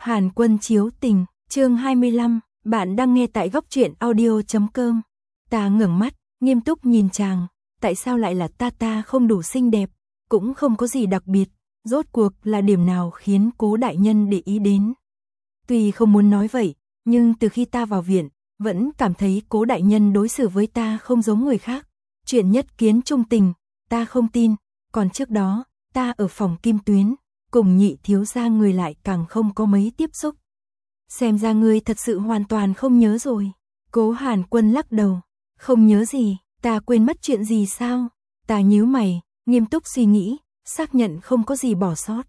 Hàn Quân chiếu tình, chương 25, bạn đang nghe tại góc truyện audio.com. Ta ngẩng mắt, nghiêm túc nhìn chàng, tại sao lại là ta không đủ xinh đẹp, cũng không có gì đặc biệt, rốt cuộc là điểm nào khiến Cố đại nhân để ý đến. Tuy không muốn nói vậy, nhưng từ khi ta vào viện, vẫn cảm thấy Cố đại nhân đối xử với ta không giống người khác. Chuyện nhất kiến trung tình, ta không tin, còn trước đó, ta ở phòng Kim Tuyến, cùng Nhị thiếu gia người lại càng không có mấy tiếp xúc. Xem ra ngươi thật sự hoàn toàn không nhớ rồi. Cố Hàn Quân lắc đầu, không nhớ gì, ta quên mất chuyện gì sao? Ta nhíu mày, nghiêm túc suy nghĩ, xác nhận không có gì bỏ sót.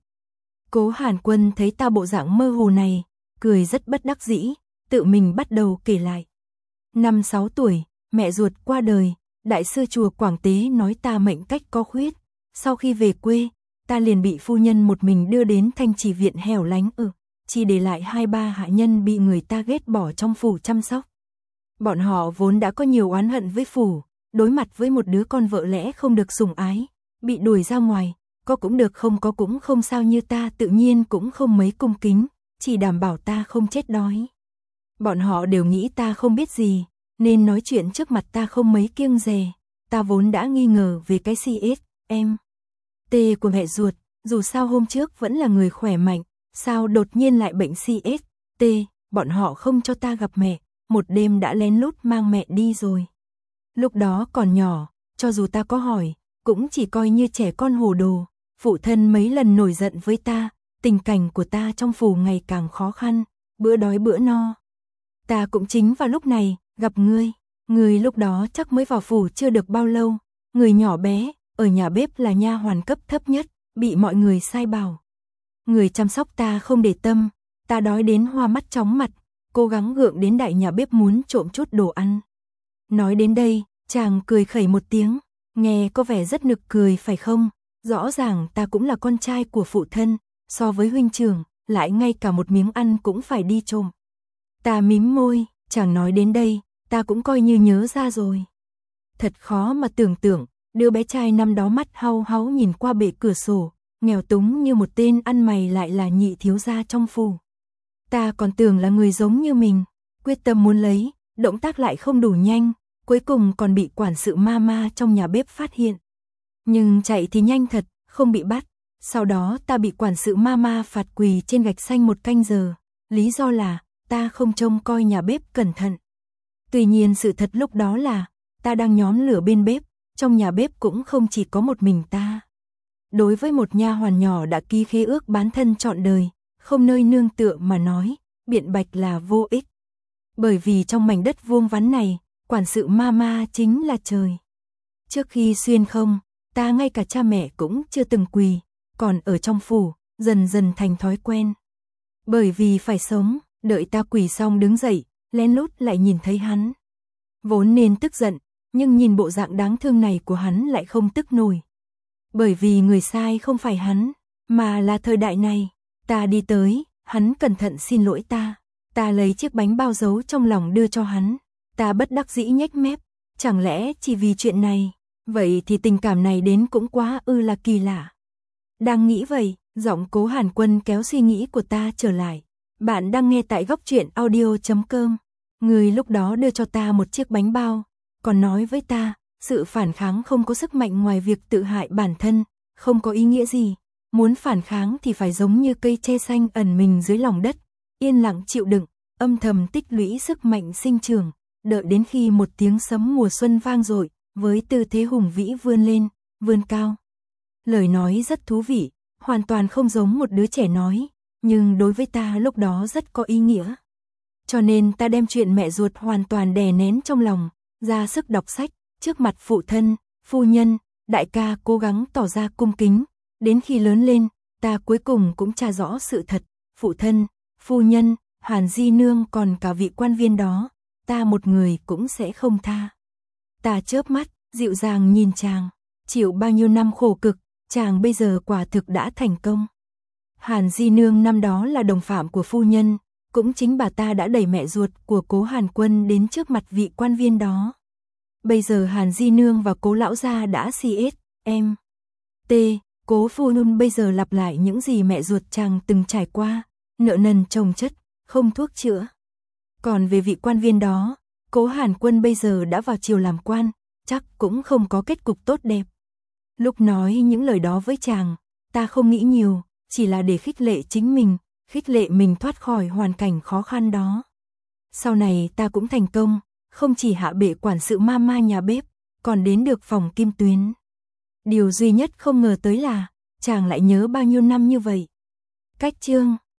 Cố Hàn Quân thấy ta bộ dạng mơ hồ này, cười rất bất đắc dĩ, tự mình bắt đầu kể lại. Năm 6 tuổi, mẹ ruột qua đời, đại sư chùa Quảng Tế nói ta mệnh cách có khuyết. Sau khi về quê, ta liền bị phu nhân một mình đưa đến Thanh Trì viện hẻo lánh chỉ để lại 2-3 hạ nhân bị người ta ghét bỏ trong phủ chăm sóc. Bọn họ vốn đã có nhiều oán hận với phủ, đối mặt với một đứa con vợ lẽ không được sủng ái, bị đuổi ra ngoài, có cũng được không có cũng không sao, như ta tự nhiên cũng không mấy cung kính, chỉ đảm bảo ta không chết đói. Bọn họ đều nghĩ ta không biết gì, nên nói chuyện trước mặt ta không mấy kiêng dè. Ta vốn đã nghi ngờ về cái CSM T của mẹ ruột, dù sao hôm trước vẫn là người khỏe mạnh, sao đột nhiên lại bệnh CST, bọn họ không cho ta gặp mẹ, một đêm đã lén lút mang mẹ đi rồi. Lúc đó còn nhỏ, cho dù ta có hỏi, cũng chỉ coi như trẻ con hồ đồ, phụ thân mấy lần nổi giận với ta, tình cảnh của ta trong phủ ngày càng khó khăn, bữa đói bữa no. Ta cũng chính vào lúc này, gặp ngươi lúc đó chắc mới vào phủ chưa được bao lâu, người nhỏ bé, ở nhà bếp là nha hoàn cấp thấp nhất, bị mọi người sai bảo. Người chăm sóc ta không để tâm, ta đói đến hoa mắt chóng mặt, cố gắng gượng đến đại nhà bếp muốn trộm chút đồ ăn. Nói đến đây, chàng cười khẩy một tiếng, nghe có vẻ rất nực cười phải không? Rõ ràng ta cũng là con trai của phụ thân, so với huynh trưởng, lại ngay cả một miếng ăn cũng phải đi trộm. Ta mím môi, chàng nói đến đây, ta cũng coi như nhớ ra rồi. Thật khó mà tưởng tượng, đứa bé trai năm đó mắt hau háu nhìn qua bệ cửa sổ, nghèo túng như một tên ăn mày lại là Nhị thiếu gia trong phủ. Ta còn tưởng là người giống như mình, quyết tâm muốn lấy, động tác lại không đủ nhanh, cuối cùng còn bị quản sự mama trong nhà bếp phát hiện. Nhưng chạy thì nhanh thật, không bị bắt. Sau đó ta bị quản sự mama phạt quỳ trên gạch xanh 1 canh giờ, lý do là ta không trông coi nhà bếp cẩn thận. Tuy nhiên sự thật lúc đó là ta đang nhóm lửa bên bếp, trong nhà bếp cũng không chỉ có một mình ta. Đối với một nha hoàn nhỏ đã ký khế ước bán thân trọn đời, không nơi nương tựa mà nói, biện bạch là vô ích. Bởi vì trong mảnh đất vuông vắn này, quản sự mama chính là trời. Trước khi xuyên không, ta ngay cả cha mẹ cũng chưa từng quỳ, còn ở trong phủ, dần dần thành thói quen. Bởi vì phải sống, đợi ta quỳ xong đứng dậy, lén lút lại nhìn thấy hắn. Vốn nên tức giận, nhưng nhìn bộ dạng đáng thương này của hắn lại không tức nổi. Bởi vì người sai không phải hắn, mà là thời đại này. Ta đi tới, hắn cẩn thận xin lỗi ta. Ta lấy chiếc bánh bao giấu trong lòng đưa cho hắn. Ta bất đắc dĩ nhếch mép, chẳng lẽ chỉ vì chuyện này? Vậy thì tình cảm này đến cũng quá là kỳ lạ. Đang nghĩ vậy, giọng Cố Hàn Quân kéo suy nghĩ của ta trở lại. Bạn đang nghe tại góc truyện audio.com. Người lúc đó đưa cho ta một chiếc bánh bao, còn nói với ta, sự phản kháng không có sức mạnh ngoài việc tự hại bản thân, không có ý nghĩa gì. Muốn phản kháng thì phải giống như cây tre xanh ẩn mình dưới lòng đất, yên lặng chịu đựng, âm thầm tích lũy sức mạnh sinh trưởng, đợi đến khi một tiếng sấm mùa xuân vang dội, với tư thế hùng vĩ vươn lên, vươn cao. Lời nói rất thú vị, hoàn toàn không giống một đứa trẻ nói, nhưng đối với ta lúc đó rất có ý nghĩa. Cho nên ta đem chuyện mẹ ruột hoàn toàn đè nén trong lòng, ra sức đọc sách, trước mặt phụ thân, phu nhân, đại ca cố gắng tỏ ra cung kính. Đến khi lớn lên, ta cuối cùng cũng tra rõ sự thật, phụ thân, phu nhân, Hàn Di Nương còn cả vị quan viên đó, ta một người cũng sẽ không tha. Ta chớp mắt, dịu dàng nhìn chàng, chịu bao nhiêu năm khổ cực, chàng bây giờ quả thực đã thành công. Hàn Di Nương năm đó là đồng phạm của phu nhân, cũng chính bà ta đã đẩy mẹ ruột của Cố Hàn Quân đến trước mặt vị quan viên đó. Bây giờ Hàn Di Nương và Cố lão gia đã CSM T, Cố phu nhân bây giờ lặp lại những gì mẹ ruột chàng từng trải qua, nợ nần chồng chất, không thuốc chữa. Còn về vị quan viên đó, Cố Hàn Quân bây giờ đã vào triều làm quan, chắc cũng không có kết cục tốt đẹp. Lúc nói những lời đó với chàng, ta không nghĩ nhiều, chỉ là để khích lệ chính mình, khích lệ mình thoát khỏi hoàn cảnh khó khăn đó. Sau này ta cũng thành công, không chỉ hạ bệ quản sự mama nhà bếp, còn đến được phòng Kim Tuyến. Điều duy nhất không ngờ tới là, chàng lại nhớ bao nhiêu năm như vậy. Cách chương